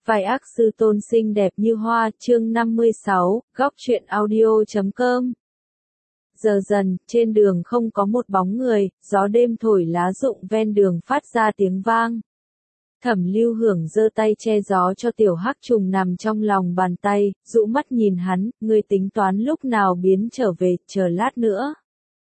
Vài ác sư tôn xinh đẹp như hoa, chương 56, góc truyện audio.com. Giờ dần, trên đường không có một bóng người, gió đêm thổi lá rụng ven đường phát ra tiếng vang. Thẩm Lưu Hưởng giơ tay che gió cho tiểu hắc trùng nằm trong lòng bàn tay, dụ mắt nhìn hắn, ngươi tính toán lúc nào biến trở về, chờ lát nữa.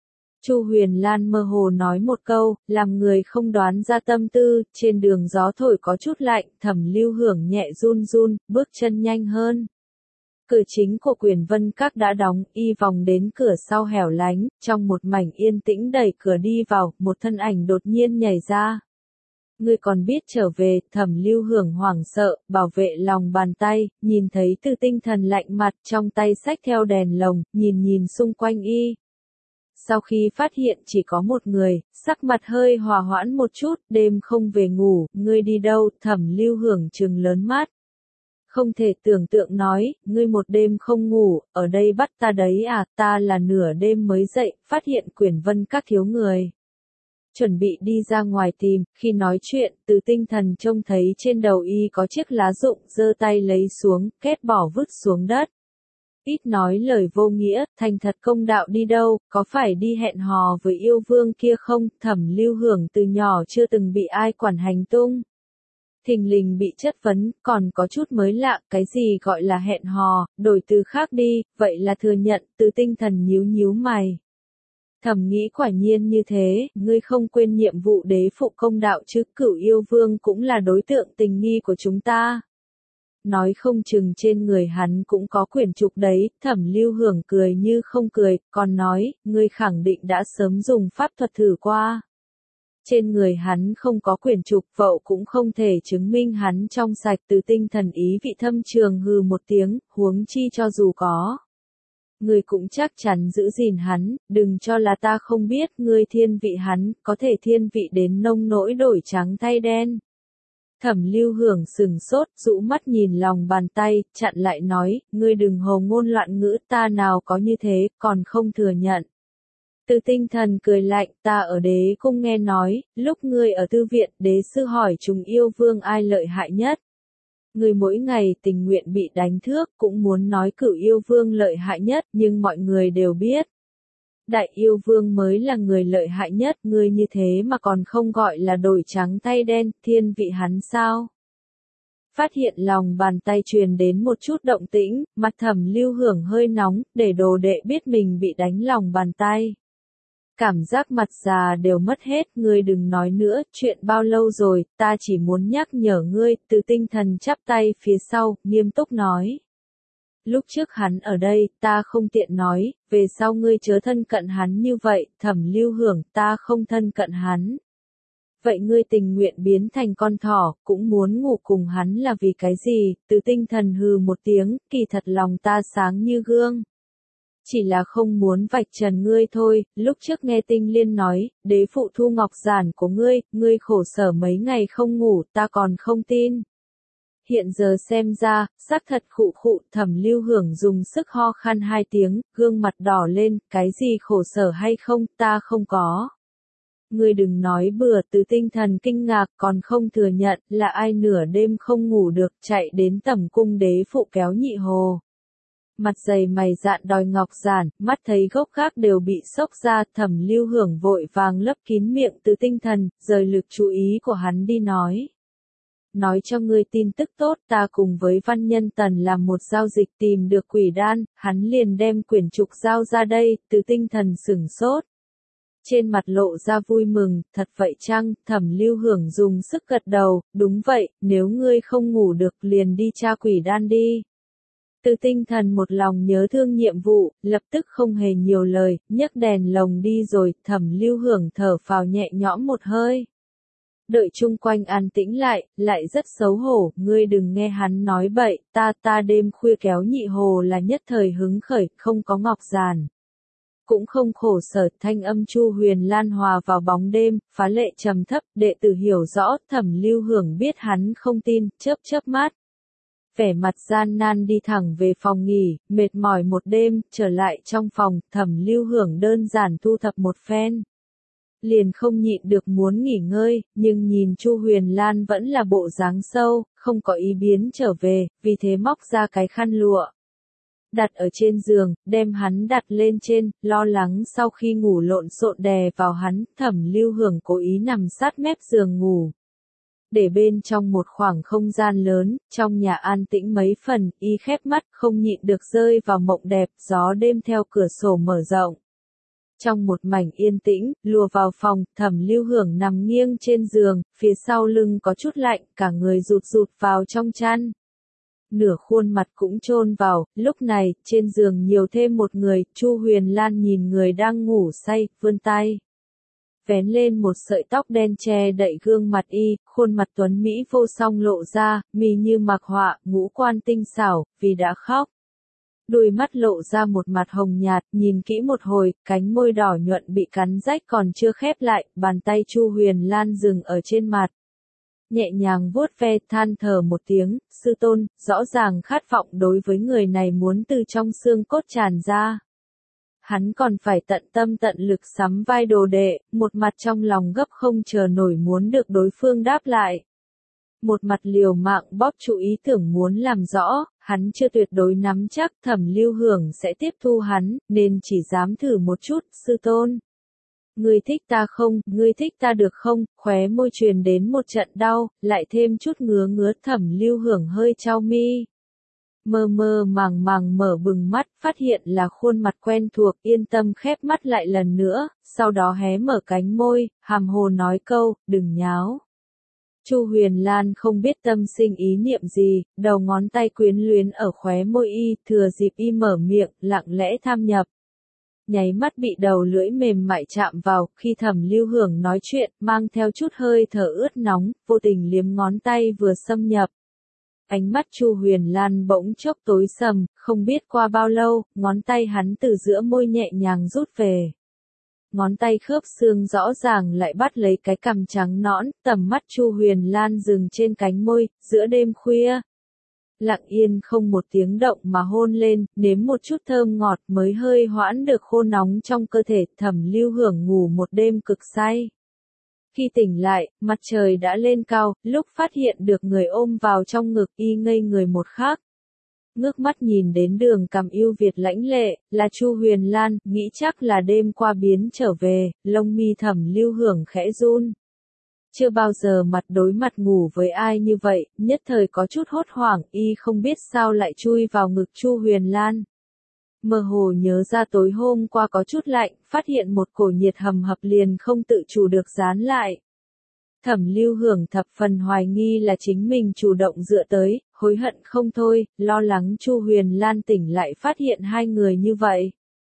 Chu Huyền Lan mơ hồ nói một câu, làm người không đoán ra tâm tư, trên đường gió thổi có chút lạnh, Thẩm Lưu Hưởng nhẹ run run, bước chân nhanh hơn. Cửa chính của Quyền Vân Các đã đóng, y vòng đến cửa sau hẻo lánh, trong một mảnh yên tĩnh đẩy cửa đi vào, một thân ảnh đột nhiên nhảy ra. Ngươi còn biết trở về, Thẩm Lưu Hưởng hoảng sợ, bảo vệ lòng bàn tay, nhìn thấy Từ Tinh Thần lạnh mặt, trong tay xách theo đèn lồng, nhìn xung quanh y. Sau khi phát hiện chỉ có một người, sắc mặt hơi hòa hoãn một chút, đêm không về ngủ, ngươi đi đâu, Thẩm Lưu Hưởng trừng lớn mắt. Không thể tưởng tượng nói, ngươi một đêm không ngủ, ở đây bắt ta đấy à, ta là nửa đêm mới dậy, phát hiện Quyền Vân Các thiếu người. Chuẩn bị đi ra ngoài tìm, khi nói chuyện, Từ Tinh Thần trông thấy trên đầu y có chiếc lá rụng, giơ tay lấy xuống, kết bỏ vứt xuống đất. Ít nói lời vô nghĩa, thành thật công đạo đi đâu, có phải đi hẹn hò với yêu vương kia không, Thẩm Lưu Hưởng từ nhỏ chưa từng bị ai quản hành tung. Thình lình bị chất vấn, còn có chút mới lạ, cái gì gọi là hẹn hò, đổi từ khác đi, vậy là thừa nhận, Từ Tinh Thần nhíu mày. Thầm nghĩ quả nhiên như thế, ngươi không quên nhiệm vụ đế phụ công đạo chứ, Cửu yêu vương cũng là đối tượng tình nghi của chúng ta. Nói không chừng trên người hắn cũng có quyển trục đấy, Thẩm Lưu Hưởng cười như không cười, còn nói, ngươi khẳng định đã sớm dùng pháp thuật thử qua. Trên người hắn không có quyển trục, vậu cũng không thể chứng minh hắn trong sạch. Từ Tinh Thần ý vị thâm trường hừ một tiếng, huống chi cho dù có. Ngươi cũng chắc chắn giữ gìn hắn, đừng cho là ta không biết, ngươi thiên vị hắn, có thể thiên vị đến nông nỗi đổi trắng thay đen. Thẩm Lưu Hưởng sừng sốt, rũ mắt nhìn lòng bàn tay, chặn lại nói, ngươi đừng hồ ngôn loạn ngữ, ta nào có như thế, còn không thừa nhận. Từ Tinh Thần cười lạnh, ta ở đế cung nghe nói, lúc ngươi ở thư viện, đế sư hỏi chúng yêu vương ai lợi hại nhất. Ngươi mỗi ngày tình nguyện bị đánh thước, cũng muốn nói Cửu yêu vương lợi hại nhất, nhưng mọi người đều biết. Đại yêu vương mới là người lợi hại nhất, ngươi như thế mà còn không gọi là đổi trắng thay đen, thiên vị hắn sao? Phát hiện lòng bàn tay truyền đến một chút động tĩnh, mặt Thẩm Lưu Hưởng hơi nóng, để đồ đệ biết mình bị đánh lòng bàn tay. Cảm giác mặt già đều mất hết, ngươi đừng nói nữa, chuyện bao lâu rồi, ta chỉ muốn nhắc nhở ngươi, Từ Tinh Thần chắp tay phía sau, nghiêm túc nói. Lúc trước hắn ở đây, ta không tiện nói, về sau ngươi chớ thân cận hắn như vậy, Thẩm Lưu Hưởng, ta không thân cận hắn. Vậy ngươi tình nguyện biến thành con thỏ, cũng muốn ngủ cùng hắn là vì cái gì, Từ Tinh Thần hừ một tiếng, kỳ thật lòng ta sáng như gương. Chỉ là không muốn vạch trần ngươi thôi, lúc trước nghe Tinh Liên nói, đế phụ thu ngọc giản của ngươi khổ sở mấy ngày không ngủ, ta còn không tin. Hiện giờ xem ra, xác thật khụ, Thẩm Lưu Hưởng dùng sức ho khan 2 tiếng, gương mặt đỏ lên, cái gì khổ sở hay không, ta không có. Ngươi đừng nói bừa, Từ Tinh Thần kinh ngạc, còn không thừa nhận, là ai nửa đêm không ngủ được, chạy đến tẩm cung đế phụ kéo nhị hồ. Mặt dày mày dạn đòi ngọc giản, mắt thấy gốc gác đều bị sốc ra, Thẩm Lưu Hưởng vội vàng lấp kín miệng Từ Tinh Thần, rời lực chú ý của hắn đi nói. Nói cho ngươi tin tức tốt, ta cùng với Văn Nhân Tần làm một giao dịch tìm được quỷ đan, hắn liền đem quyển trục giao ra đây, Từ Tinh Thần sửng sốt. Trên mặt lộ ra vui mừng, thật vậy chăng, Thẩm Lưu Hưởng dùng sức gật đầu, đúng vậy, nếu ngươi không ngủ được liền đi tra quỷ đan đi. Từ Tinh Thần một lòng nhớ thương nhiệm vụ, lập tức không hề nhiều lời, nhấc đèn lồng đi rồi, Thẩm Lưu Hưởng thở phào nhẹ nhõm một hơi. Đợi chung quanh an tĩnh lại rất xấu hổ, ngươi đừng nghe hắn nói bậy, ta đêm khuya kéo nhị hồ là nhất thời hứng khởi, không có ngọc giản. Cũng không khổ sở, thanh âm Chu Huyền Lan hòa vào bóng đêm, phá lệ trầm thấp, đệ tử hiểu rõ, Thẩm Lưu Hưởng biết hắn không tin, chớp mắt. Vẻ mặt gian nan đi thẳng về phòng nghỉ, mệt mỏi một đêm, trở lại trong phòng, Thẩm Lưu Hưởng đơn giản thu thập một phen. liền không nhịn được muốn nghỉ ngơi, nhưng nhìn Chu Huyền Lan vẫn là bộ dáng sâu, không có ý biến trở về, vì thế móc ra cái khăn lụa. Đặt ở trên giường, đem hắn đặt lên trên, lo lắng sau khi ngủ lộn xộn đè vào hắn, Thẩm Lưu Hưởng cố ý nằm sát mép giường ngủ. Để bên trong một khoảng không gian lớn, trong nhà an tĩnh mấy phần, y khép mắt, không nhịn được rơi vào mộng đẹp, gió đêm theo cửa sổ mở rộng. Trong một mảnh yên tĩnh, lùa vào phòng, Thẩm Lưu Hưởng nằm nghiêng trên giường, phía sau lưng có chút lạnh, cả người rụt rụt vào trong chăn. Nửa khuôn mặt cũng chôn vào, lúc này, trên giường nhiều thêm một người, Chu Huyền Lan nhìn người đang ngủ say, vươn tay. Vén lên một sợi tóc đen che đậy gương mặt y, khuôn mặt tuấn Mỹ vô song lộ ra, mì như mặc họa, ngũ quan tinh xảo, vì đã khóc. Đôi mắt lộ ra một mặt hồng nhạt, nhìn kỹ một hồi, cánh môi đỏ nhuận bị cắn rách còn chưa khép lại, bàn tay Chu Huyền Lan dừng ở trên mặt. Nhẹ nhàng vuốt ve, than thở một tiếng, sư tôn, rõ ràng khát vọng đối với người này muốn từ trong xương cốt tràn ra. Hắn còn phải tận tâm tận lực sắm vai đồ đệ, một mặt trong lòng gấp không chờ nổi muốn được đối phương đáp lại. Một mặt liều mạng bóp trụ ý tưởng muốn làm rõ, hắn chưa tuyệt đối nắm chắc Thẩm Lưu Hưởng sẽ tiếp thu hắn, nên chỉ dám thử một chút, sư tôn. Ngươi thích ta không, ngươi thích ta được không, khóe môi truyền đến một trận đau, lại thêm chút ngứa ngứa. Thẩm Lưu Hưởng hơi chau mi. Mơ mơ màng màng mở bừng mắt, phát hiện là khuôn mặt quen thuộc, yên tâm khép mắt lại lần nữa, sau đó hé mở cánh môi, hàm hồ nói câu, đừng nháo. Chu Huyền Lan không biết tâm sinh ý niệm gì, đầu ngón tay quyến luyến ở khóe môi y, thừa dịp y mở miệng, lặng lẽ tham nhập. Nháy mắt bị đầu lưỡi mềm mại chạm vào, khi Thẩm Lưu Hưởng nói chuyện, mang theo chút hơi thở ướt nóng, vô tình liếm ngón tay vừa xâm nhập. Ánh mắt Chu Huyền Lan bỗng chốc tối sầm, không biết qua bao lâu, ngón tay hắn từ giữa môi nhẹ nhàng rút về. Ngón tay khớp xương rõ ràng lại bắt lấy cái cằm trắng nõn, tầm mắt Chu Huyền Lan dừng trên cánh môi, giữa đêm khuya. Lặng yên không một tiếng động mà hôn lên, nếm một chút thơm ngọt mới hơi hoãn được khô nóng trong cơ thể. Thẩm Lưu Hưởng ngủ một đêm cực say. Khi tỉnh lại, mặt trời đã lên cao, lúc phát hiện được người ôm vào trong ngực y ngây người một khắc. Ngước mắt nhìn đến đường cằm yêu Việt lãnh lệ, là Chu Huyền Lan, nghĩ chắc là đêm qua biến trở về, lông mi Thẩm Lưu Hưởng khẽ run. Chưa bao giờ mặt đối mặt ngủ với ai như vậy, nhất thời có chút hốt hoảng, y không biết sao lại chui vào ngực Chu Huyền Lan. Mơ hồ nhớ ra tối hôm qua có chút lạnh, phát hiện một cổ nhiệt hầm hập liền không tự chủ được dán lại. Thẩm Lưu Hưởng thập phần hoài nghi là chính mình chủ động dựa tới, hối hận không thôi, lo lắng Chu Huyền Lan tỉnh lại phát hiện hai người như vậy.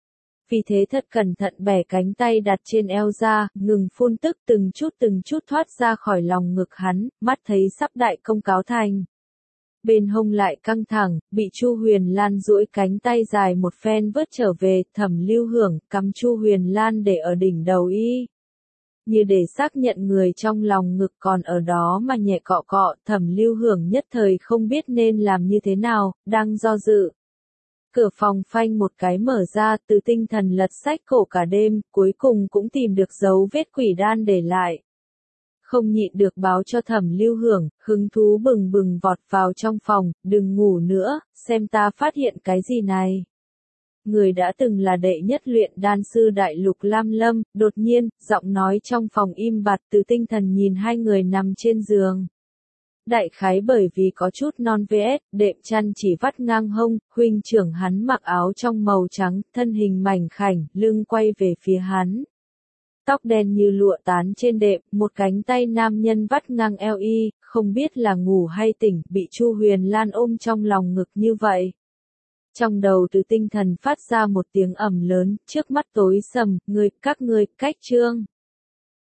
Vì thế thật cẩn thận bẻ cánh tay đặt trên eo ra, ngừng phun tức từng chút thoát ra khỏi lòng ngực hắn, mắt thấy sắp đại công cáo thành. Bên hông lại căng thẳng, bị Chu Huyền Lan duỗi cánh tay dài một phen vớt trở về, Thẩm Lưu Hưởng cắm Chu Huyền Lan để ở đỉnh đầu y. Như để xác nhận người trong lòng ngực còn ở đó mà nhẹ cọ cọ, Thẩm Lưu Hưởng nhất thời không biết nên làm như thế nào, đang do dự. Cửa phòng phanh một cái mở ra, từ tinh thần lật sách cổ cả đêm, cuối cùng cũng tìm được dấu vết quỷ đan để lại. Không nhịn được báo cho Thẩm Lưu Hưởng, hứng thú bừng bừng vọt vào trong phòng, đừng ngủ nữa, xem ta phát hiện cái gì này. Người đã từng là đệ nhất luyện đan sư đại lục Lam Lâm, đột nhiên, giọng nói trong phòng im bặt, từ tinh thần nhìn hai người nằm trên giường. Đại khái bởi vì có chút non vs, đệm chăn chỉ vắt ngang hông, huynh trưởng hắn mặc áo trong màu trắng, thân hình mảnh khảnh, lưng quay về phía hắn. Tóc đen như lụa tán trên đệm, một cánh tay nam nhân vắt ngang eo y, không biết là ngủ hay tỉnh, bị Chu Huyền Lan ôm trong lòng ngực như vậy. Trong đầu từ tinh thần phát ra một tiếng ầm lớn, trước mắt tối sầm, các ngươi, cách chương.